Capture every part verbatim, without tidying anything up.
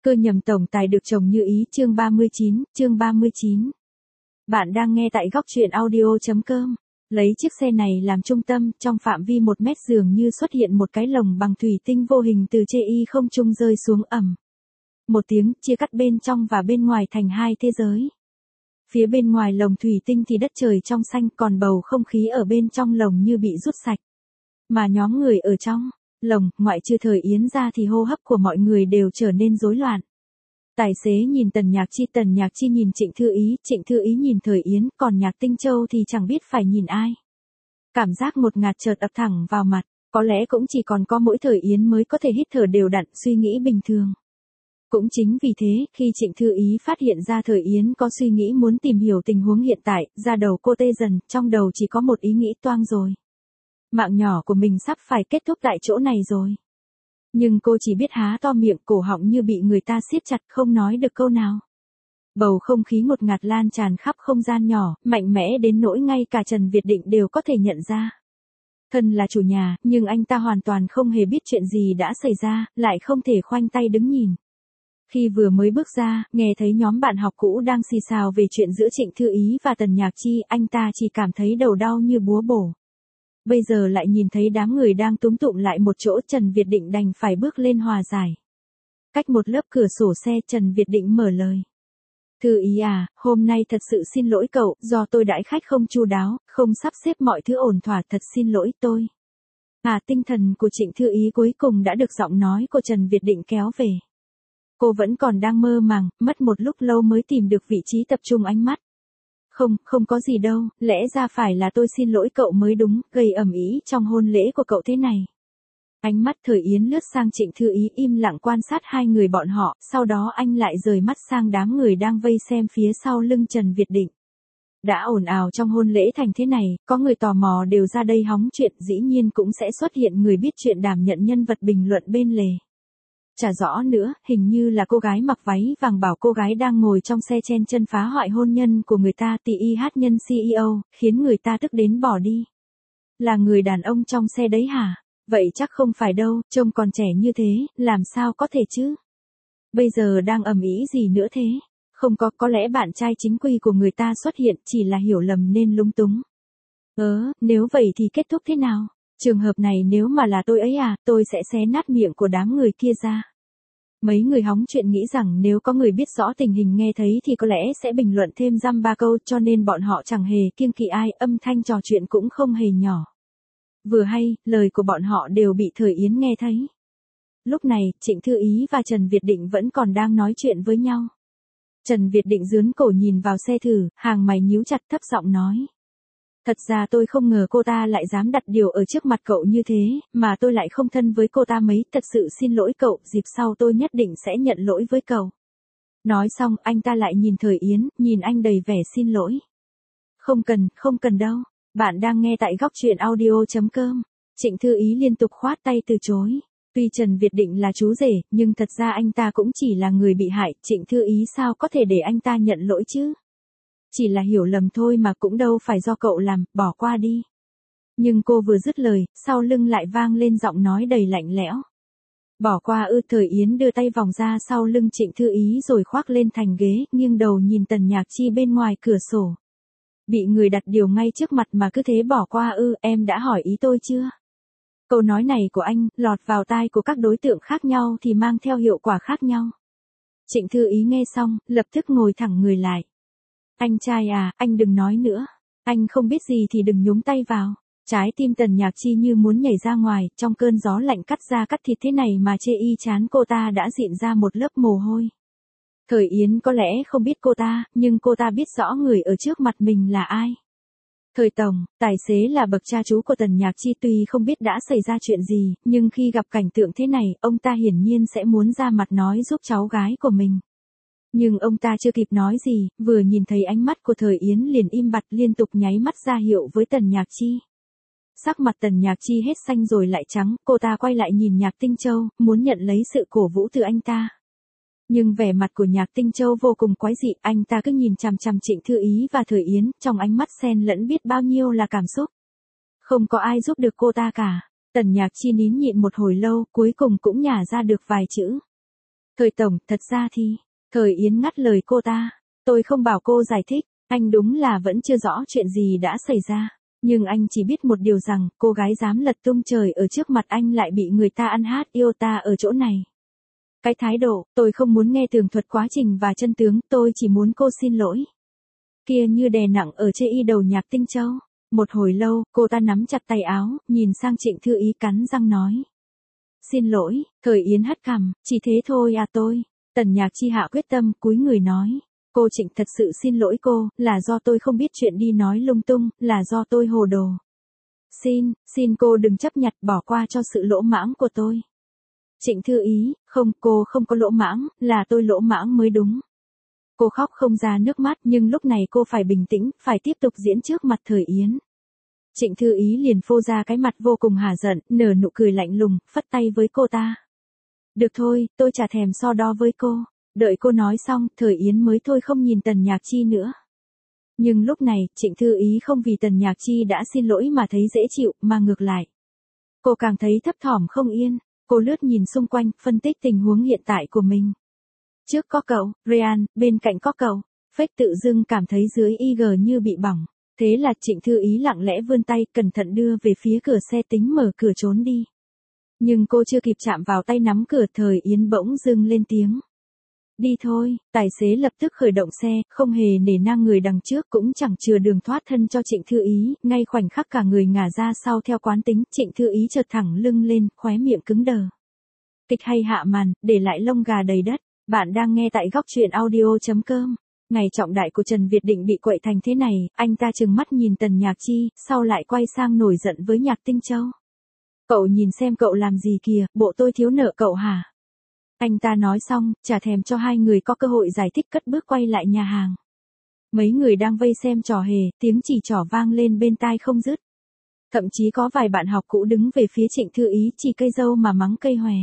Cơ nhầm tổng tài được chồng như ý chương ba mươi chín, chương ba mươi chín. Bạn đang nghe tại góc truyện audio chấm com. Lấy chiếc xe này làm trung tâm, trong phạm vi một mét dường như xuất hiện một cái lồng bằng thủy tinh vô hình từ chê y không trung rơi xuống ầm. Một tiếng chia cắt bên trong và bên ngoài thành hai thế giới. Phía bên ngoài lồng thủy tinh thì đất trời trong xanh, còn bầu không khí ở bên trong lồng như bị rút sạch. Mà nhóm người ở trong lồng, ngoại trừ Thời Yến ra thì hô hấp của mọi người đều trở nên rối loạn. Tài xế nhìn Tần Nhạc Chi, Tần Nhạc Chi nhìn Trịnh Thư Ý, Trịnh Thư Ý nhìn Thời Yến, còn Nhạc Tinh Châu thì chẳng biết phải nhìn ai. Cảm giác một ngạt chợt ập thẳng vào mặt, có lẽ cũng chỉ còn có mỗi Thời Yến mới có thể hít thở đều đặn, suy nghĩ bình thường. Cũng chính vì thế, khi Trịnh Thư Ý phát hiện ra Thời Yến có suy nghĩ muốn tìm hiểu tình huống hiện tại, da đầu cô tê dần, trong đầu chỉ có một ý nghĩ toang rồi. Mạng nhỏ của mình sắp phải kết thúc tại chỗ này rồi. Nhưng cô chỉ biết há to miệng, cổ họng như bị người ta siết chặt, không nói được câu nào. Bầu không khí ngột ngạt lan tràn khắp không gian nhỏ, mạnh mẽ đến nỗi ngay cả Trần Việt Định đều có thể nhận ra. Thân là chủ nhà, nhưng anh ta hoàn toàn không hề biết chuyện gì đã xảy ra, lại không thể khoanh tay đứng nhìn. Khi vừa mới bước ra, nghe thấy nhóm bạn học cũ đang xì xào về chuyện giữa Trịnh Thư Ý và Tần Nhạc Chi, anh ta chỉ cảm thấy đầu đau như búa bổ. Bây giờ lại nhìn thấy đám người đang túm tụm lại một chỗ, Trần Việt Định đành phải bước lên hòa giải. Cách một lớp cửa sổ xe, Trần Việt Định mở lời. Thư Ý à, hôm nay thật sự xin lỗi cậu, do tôi đãi khách không chu đáo, không sắp xếp mọi thứ ổn thỏa, thật xin lỗi tôi. À, tinh thần của Trịnh Thư Ý cuối cùng đã được giọng nói của Trần Việt Định kéo về. Cô vẫn còn đang mơ màng, mất một lúc lâu mới tìm được vị trí tập trung ánh mắt. Không, không có gì đâu, lẽ ra phải là tôi xin lỗi cậu mới đúng, gây ầm ĩ trong hôn lễ của cậu thế này. Ánh mắt Thời Yến lướt sang Trịnh Thư Ý, im lặng quan sát hai người bọn họ, sau đó anh lại rời mắt sang đám người đang vây xem phía sau lưng Trần Việt Định. Đã ồn ào trong hôn lễ thành thế này, có người tò mò đều ra đây hóng chuyện, dĩ nhiên cũng sẽ xuất hiện người biết chuyện đảm nhận nhân vật bình luận bên lề. Chả rõ nữa, hình như là cô gái mặc váy vàng bảo cô gái đang ngồi trong xe chen chân phá hoại hôn nhân của người ta, tì i hát nhân xê e ô, khiến người ta tức đến bỏ đi. Là người đàn ông trong xe đấy hả? Vậy chắc không phải đâu, trông còn trẻ như thế, làm sao có thể chứ? Bây giờ đang ầm ĩ gì nữa thế? Không có, có lẽ bạn trai chính quy của người ta xuất hiện, chỉ là hiểu lầm nên lúng túng. Ớ, nếu vậy thì kết thúc thế nào? Trường hợp này nếu mà là tôi ấy à, tôi sẽ xé nát miệng của đám người kia ra. Mấy người hóng chuyện nghĩ rằng nếu có người biết rõ tình hình nghe thấy thì có lẽ sẽ bình luận thêm dăm ba câu, cho nên bọn họ chẳng hề kiêng kỵ ai, âm thanh trò chuyện cũng không hề nhỏ. Vừa hay, lời của bọn họ đều bị Thời Yến nghe thấy. Lúc này, Trịnh Thư Ý và Trần Việt Định vẫn còn đang nói chuyện với nhau. Trần Việt Định dướn cổ nhìn vào xe thử, hàng mày nhíu chặt, thấp giọng nói. Thật ra tôi không ngờ cô ta lại dám đặt điều ở trước mặt cậu như thế, mà tôi lại không thân với cô ta mấy, thật sự xin lỗi cậu, dịp sau tôi nhất định sẽ nhận lỗi với cậu. Nói xong, anh ta lại nhìn Thời Yến, nhìn anh đầy vẻ xin lỗi. Không cần, không cần đâu, bạn đang nghe tại góc truyện audio chấm com. Trịnh Thư Ý liên tục khoát tay từ chối. Tuy Trần Việt Định là chú rể, nhưng thật ra anh ta cũng chỉ là người bị hại, Trịnh Thư Ý sao có thể để anh ta nhận lỗi chứ? Chỉ là hiểu lầm thôi mà, cũng đâu phải do cậu làm, bỏ qua đi. Nhưng cô vừa dứt lời, sau lưng lại vang lên giọng nói đầy lạnh lẽo. Bỏ qua ư? Thời Yến đưa tay vòng ra sau lưng Trịnh Thư Ý rồi khoác lên thành ghế, nghiêng đầu nhìn Tần Nhạc Chi bên ngoài cửa sổ. Bị người đặt điều ngay trước mặt mà cứ thế bỏ qua ư? Em đã hỏi ý tôi chưa? Câu nói này của anh, lọt vào tai của các đối tượng khác nhau thì mang theo hiệu quả khác nhau. Trịnh Thư Ý nghe xong, lập tức ngồi thẳng người lại. Anh trai à, anh đừng nói nữa. Anh không biết gì thì đừng nhúng tay vào. Trái tim Tần Nhạc Chi như muốn nhảy ra ngoài, trong cơn gió lạnh cắt da cắt thịt thế này mà chê y chán cô ta đã dịn ra một lớp mồ hôi. Thời Yến có lẽ không biết cô ta, nhưng cô ta biết rõ người ở trước mặt mình là ai. Thời Tổng, tài xế là bậc cha chú của Tần Nhạc Chi, tuy không biết đã xảy ra chuyện gì, nhưng khi gặp cảnh tượng thế này, ông ta hiển nhiên sẽ muốn ra mặt nói giúp cháu gái của mình. Nhưng ông ta chưa kịp nói gì, vừa nhìn thấy ánh mắt của Thời Yến liền im bặt, liên tục nháy mắt ra hiệu với Tần Nhạc Chi. Sắc mặt Tần Nhạc Chi hết xanh rồi lại trắng, cô ta quay lại nhìn Nhạc Tinh Châu, muốn nhận lấy sự cổ vũ từ anh ta. Nhưng vẻ mặt của Nhạc Tinh Châu vô cùng quái dị, anh ta cứ nhìn chằm chằm Trịnh Thư Ý và Thời Yến, trong ánh mắt xen lẫn biết bao nhiêu là cảm xúc. Không có ai giúp được cô ta cả. Tần Nhạc Chi nín nhịn một hồi lâu, cuối cùng cũng nhả ra được vài chữ. Thời tổng, thật ra thì, Thời Yến ngắt lời cô ta, tôi không bảo cô giải thích, anh đúng là vẫn chưa rõ chuyện gì đã xảy ra. Nhưng anh chỉ biết một điều rằng, cô gái dám lật tung trời ở trước mặt anh lại bị người ta ăn hát yêu ta ở chỗ này. Cái thái độ, tôi không muốn nghe tường thuật quá trình và chân tướng, tôi chỉ muốn cô xin lỗi. Kia như đè nặng ở chê y đầu Nhạc Tinh Châu. Một hồi lâu, cô ta nắm chặt tay áo, nhìn sang Trịnh Thư Ý cắn răng nói. Xin lỗi, Thời Yến hất cằm, chỉ thế thôi à tôi. Tần Nhạc Chi hạ quyết tâm, cúi người nói. Cô Trịnh thật sự xin lỗi cô, là do tôi không biết chuyện đi nói lung tung, là do tôi hồ đồ. Xin, xin cô đừng chấp nhặt bỏ qua cho sự lỗ mãng của tôi. Trịnh Thư Ý, không, cô không có lỗ mãng, là tôi lỗ mãng mới đúng. Cô khóc không ra nước mắt nhưng lúc này cô phải bình tĩnh, phải tiếp tục diễn trước mặt Thời Yến. Trịnh Thư Ý liền phô ra cái mặt vô cùng hả giận, nở nụ cười lạnh lùng, phất tay với cô ta. Được thôi, tôi chả thèm so đo với cô. Đợi cô nói xong, Thời Yến mới thôi không nhìn Tần Nhạc Chi nữa. Nhưng lúc này, Trịnh Thư Ý không vì Tần Nhạc Chi đã xin lỗi mà thấy dễ chịu, mà ngược lại. Cô càng thấy thấp thỏm không yên, cô lướt nhìn xung quanh, phân tích tình huống hiện tại của mình. Trước có cậu, Ryan, bên cạnh có cậu, Phách tự dưng cảm thấy dưới i giê như bị bỏng. Thế là Trịnh Thư Ý lặng lẽ vươn tay, cẩn thận đưa về phía cửa xe tính mở cửa trốn đi. Nhưng cô chưa kịp chạm vào tay nắm cửa, Thời Yến bỗng dưng lên tiếng. Đi thôi, tài xế lập tức khởi động xe, không hề nể nang người đằng trước cũng chẳng chừa đường thoát thân cho Trịnh Thư Ý, ngay khoảnh khắc cả người ngả ra sau theo quán tính, Trịnh Thư Ý chợt thẳng lưng lên, khóe miệng cứng đờ. Kịch hay hạ màn, để lại lông gà đầy đất, bạn đang nghe tại góc truyện audio.com. Ngày trọng đại của Trần Việt Định bị quậy thành thế này, anh ta trừng mắt nhìn Tần Nhạc Chi, sau lại quay sang nổi giận với Nhạc Tinh Châu. Cậu nhìn xem cậu làm gì kìa, bộ tôi thiếu nợ cậu hả? Anh ta nói xong, chả thèm cho hai người có cơ hội giải thích cất bước quay lại nhà hàng. Mấy người đang vây xem trò hề, tiếng chỉ trỏ vang lên bên tai không dứt. Thậm chí có vài bạn học cũ đứng về phía Trịnh Thư Ý chỉ cây dâu mà mắng cây hòe.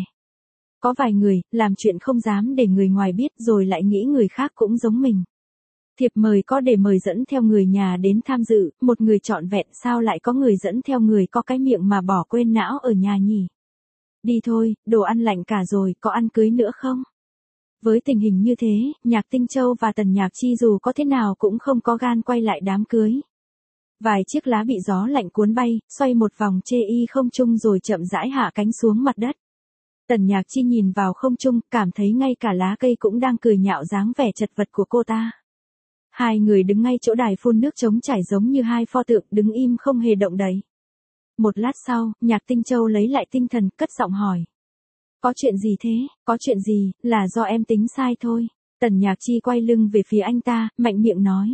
Có vài người, làm chuyện không dám để người ngoài biết rồi lại nghĩ người khác cũng giống mình. Thiệp mời có để mời dẫn theo người nhà đến tham dự, một người trọn vẹn sao lại có người dẫn theo người có cái miệng mà bỏ quên não ở nhà nhỉ? Đi thôi, đồ ăn lạnh cả rồi, có ăn cưới nữa không? Với tình hình như thế, Nhạc Tinh Châu và Tần Nhạc Chi dù có thế nào cũng không có gan quay lại đám cưới. Vài chiếc lá bị gió lạnh cuốn bay, xoay một vòng chê y không trung rồi chậm rãi hạ cánh xuống mặt đất. Tần Nhạc Chi nhìn vào không trung, cảm thấy ngay cả lá cây cũng đang cười nhạo dáng vẻ chật vật của cô ta. Hai người đứng ngay chỗ đài phun nước trống trải giống như hai pho tượng đứng im không hề động đậy. Một lát sau, Nhạc Tinh Châu lấy lại tinh thần, cất giọng hỏi. Có chuyện gì thế? Có chuyện gì, là do em tính sai thôi. Tần Nhạc Chi quay lưng về phía anh ta, mạnh miệng nói.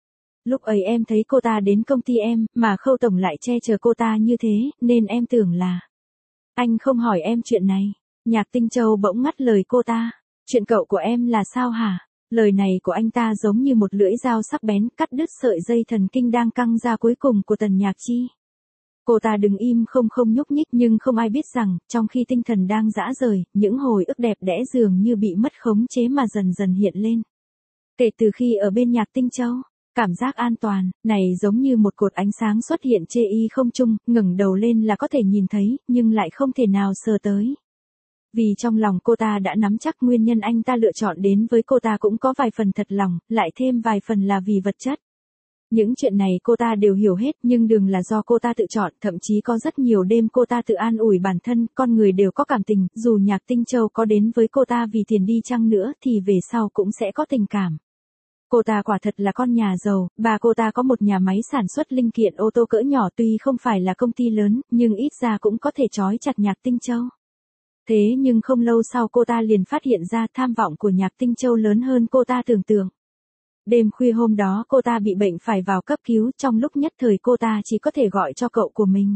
Lúc ấy em thấy cô ta đến công ty em, mà Khâu tổng lại che chở cô ta như thế, nên em tưởng là... Anh không hỏi em chuyện này. Nhạc Tinh Châu bỗng ngắt lời cô ta. Chuyện cậu của em là sao hả? Lời này của anh ta giống như một lưỡi dao sắc bén cắt đứt sợi dây thần kinh đang căng ra cuối cùng của Tần Nhạc Chi. Cô ta đứng im không không nhúc nhích nhưng không ai biết rằng, trong khi tinh thần đang rã rời, những hồi ức đẹp đẽ dường như bị mất khống chế mà dần dần hiện lên. Kể từ khi ở bên Nhạc Tinh Châu, cảm giác an toàn, này giống như một cột ánh sáng xuất hiện chê y không trung, ngẩng đầu lên là có thể nhìn thấy, nhưng lại không thể nào sờ tới. Vì trong lòng cô ta đã nắm chắc nguyên nhân anh ta lựa chọn đến với cô ta cũng có vài phần thật lòng, lại thêm vài phần là vì vật chất. Những chuyện này cô ta đều hiểu hết nhưng đừng là do cô ta tự chọn, thậm chí có rất nhiều đêm cô ta tự an ủi bản thân, con người đều có cảm tình, dù Nhạc Tinh Châu có đến với cô ta vì tiền đi chăng nữa thì về sau cũng sẽ có tình cảm. Cô ta quả thật là con nhà giàu, bà cô ta có một nhà máy sản xuất linh kiện ô tô cỡ nhỏ tuy không phải là công ty lớn, nhưng ít ra cũng có thể trói chặt Nhạc Tinh Châu. Thế nhưng không lâu sau cô ta liền phát hiện ra tham vọng của Nhạc Tinh Châu lớn hơn cô ta tưởng tượng. Đêm khuya hôm đó cô ta bị bệnh phải vào cấp cứu, trong lúc nhất thời cô ta chỉ có thể gọi cho cậu của mình.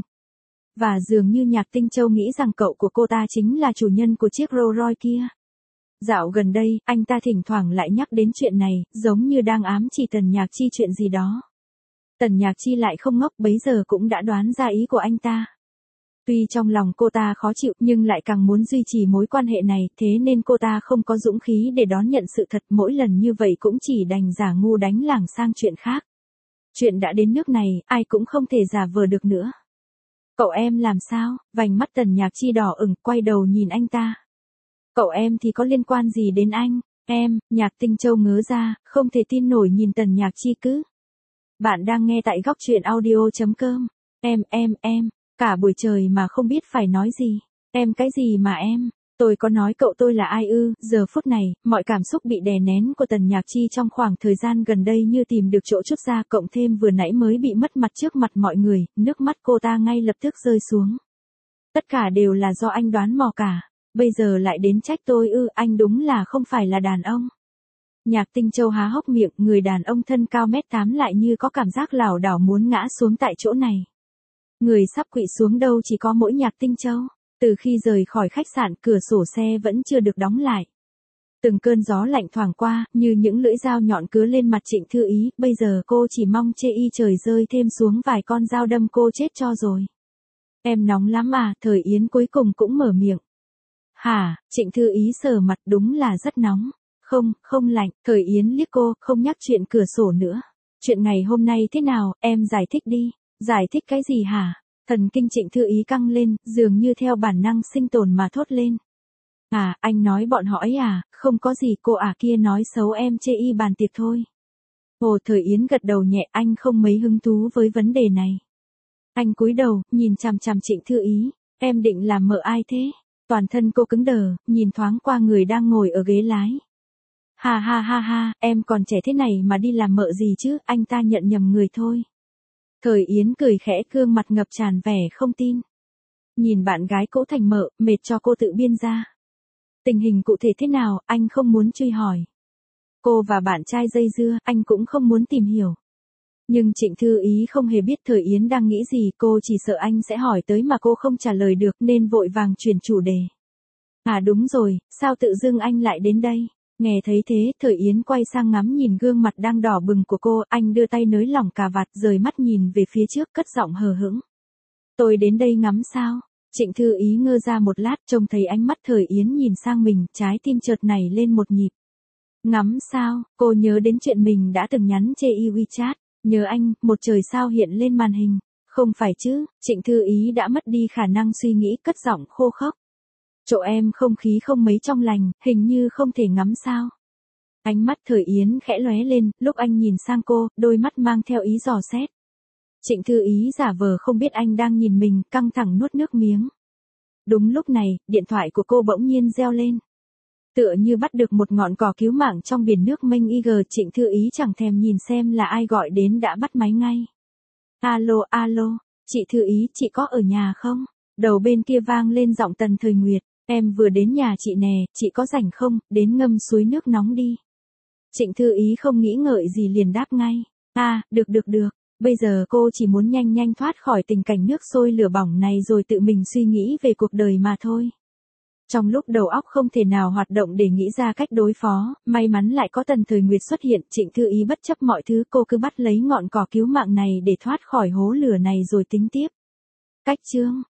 Và dường như Nhạc Tinh Châu nghĩ rằng cậu của cô ta chính là chủ nhân của chiếc Rolls Royce kia. Dạo gần đây, anh ta thỉnh thoảng lại nhắc đến chuyện này, giống như đang ám chỉ Tần Nhạc Chi chuyện gì đó. Tần Nhạc Chi lại không ngốc, bấy giờ cũng đã đoán ra ý của anh ta. Tuy trong lòng cô ta khó chịu nhưng lại càng muốn duy trì mối quan hệ này, thế nên cô ta không có dũng khí để đón nhận sự thật, mỗi lần như vậy cũng chỉ đành giả ngu đánh lảng sang chuyện khác. Chuyện đã đến nước này, ai cũng không thể giả vờ được nữa. Cậu em làm sao? Vành mắt Tần Nhạc Chi đỏ ửng, quay đầu nhìn anh ta. Cậu em thì có liên quan gì đến anh? Em, Nhạc Tinh Châu ngớ ra, không thể tin nổi nhìn Tần Nhạc Chi cứ. Bạn đang nghe tại góc truyện audio.com. Em, em, em, cả buổi trời mà không biết phải nói gì. Em cái gì mà em? Tôi có nói cậu tôi là ai ư? Giờ phút này, mọi cảm xúc bị đè nén của Tần Nhạc Chi trong khoảng thời gian gần đây như tìm được chỗ trút ra, cộng thêm vừa nãy mới bị mất mặt trước mặt mọi người, nước mắt cô ta ngay lập tức rơi xuống. Tất cả đều là do anh đoán mò cả. Bây giờ lại đến trách tôi ư? Anh đúng là không phải là đàn ông. Nhạc Tinh Châu há hốc miệng, người đàn ông thân cao mét tám lại như có cảm giác lảo đảo muốn ngã xuống tại chỗ này. Người sắp quỵ xuống đâu chỉ có mỗi Nhạc Tinh Châu. Từ khi rời khỏi khách sạn, cửa sổ xe vẫn chưa được đóng lại. Từng cơn gió lạnh thoảng qua, như những lưỡi dao nhọn cứa lên mặt Trịnh Thư Ý, bây giờ cô chỉ mong chê y trời rơi thêm xuống vài con dao đâm cô chết cho rồi. Em nóng lắm à? Thời Yến cuối cùng cũng mở miệng. Hả? Trịnh Thư Ý sờ mặt, đúng là rất nóng. Không, không lạnh. Thời Yến liếc cô, không nhắc chuyện cửa sổ nữa. Chuyện ngày hôm nay thế nào, em giải thích đi. Giải thích cái gì hả? Thần kinh Trịnh Thư Ý căng lên, dường như theo bản năng sinh tồn mà thốt lên. À, anh nói bọn họ ấy à? Không có gì, cô ả kia nói xấu em chê y bàn tiệc thôi. Ồ, Thời Yến gật đầu nhẹ, anh không mấy hứng thú với vấn đề này. Anh cúi đầu, nhìn chằm chằm Trịnh Thư Ý. Em định làm mợ ai thế? Toàn thân cô cứng đờ, nhìn thoáng qua người đang ngồi ở ghế lái. Ha ha ha ha, em còn trẻ thế này mà đi làm mợ gì chứ, anh ta nhận nhầm người thôi. Thời Yến cười khẽ, gương mặt ngập tràn vẻ không tin. Nhìn bạn gái cũ thành mợ, mệt cho cô tự biên ra. Tình hình cụ thể thế nào, anh không muốn truy hỏi. Cô và bạn trai dây dưa, anh cũng không muốn tìm hiểu. Nhưng Trịnh Thư Ý không hề biết Thời Yến đang nghĩ gì, cô chỉ sợ anh sẽ hỏi tới mà cô không trả lời được nên vội vàng chuyển chủ đề. À đúng rồi, sao tự dưng anh lại đến đây? Nghe thấy thế, Thời Yến quay sang ngắm nhìn gương mặt đang đỏ bừng của cô, anh đưa tay nới lỏng cà vạt, rời mắt nhìn về phía trước, cất giọng hờ hững. Tôi đến đây ngắm sao? Trịnh Thư Ý ngơ ra một lát, trông thấy ánh mắt Thời Yến nhìn sang mình, trái tim chợt nảy lên một nhịp. Ngắm sao? Cô nhớ đến chuyện mình đã từng nhắn chê y WeChat. Nhớ anh, một trời sao hiện lên màn hình. Không phải chứ, Trịnh Thư Ý đã mất đi khả năng suy nghĩ, cất giọng khô khốc. Chỗ em không khí không mấy trong lành, hình như không thể ngắm sao. Ánh mắt Thời Yến khẽ lóe lên, lúc anh nhìn sang cô, đôi mắt mang theo ý dò xét. Trịnh Thư Ý giả vờ không biết anh đang nhìn mình, căng thẳng nuốt nước miếng. Đúng lúc này, điện thoại của cô bỗng nhiên reo lên. Tựa như bắt được một ngọn cỏ cứu mạng trong biển nước mênh ig, Trịnh Thư Ý chẳng thèm nhìn xem là ai gọi đến đã bắt máy ngay. Alo, alo, chị Thư Ý, chị có ở nhà không? Đầu bên kia vang lên giọng Tần Thời Nguyệt. Em vừa đến nhà chị nè, chị có rảnh không, đến ngâm suối nước nóng đi. Trịnh Thư Ý không nghĩ ngợi gì liền đáp ngay. À, được được được, bây giờ cô chỉ muốn nhanh nhanh thoát khỏi tình cảnh nước sôi lửa bỏng này rồi tự mình suy nghĩ về cuộc đời mà thôi. Trong lúc đầu óc không thể nào hoạt động để nghĩ ra cách đối phó, may mắn lại có Tần Thời Nguyệt xuất hiện, Trịnh Thư Ý bất chấp mọi thứ, cô cứ bắt lấy ngọn cỏ cứu mạng này để thoát khỏi hố lửa này rồi tính tiếp. Cách chương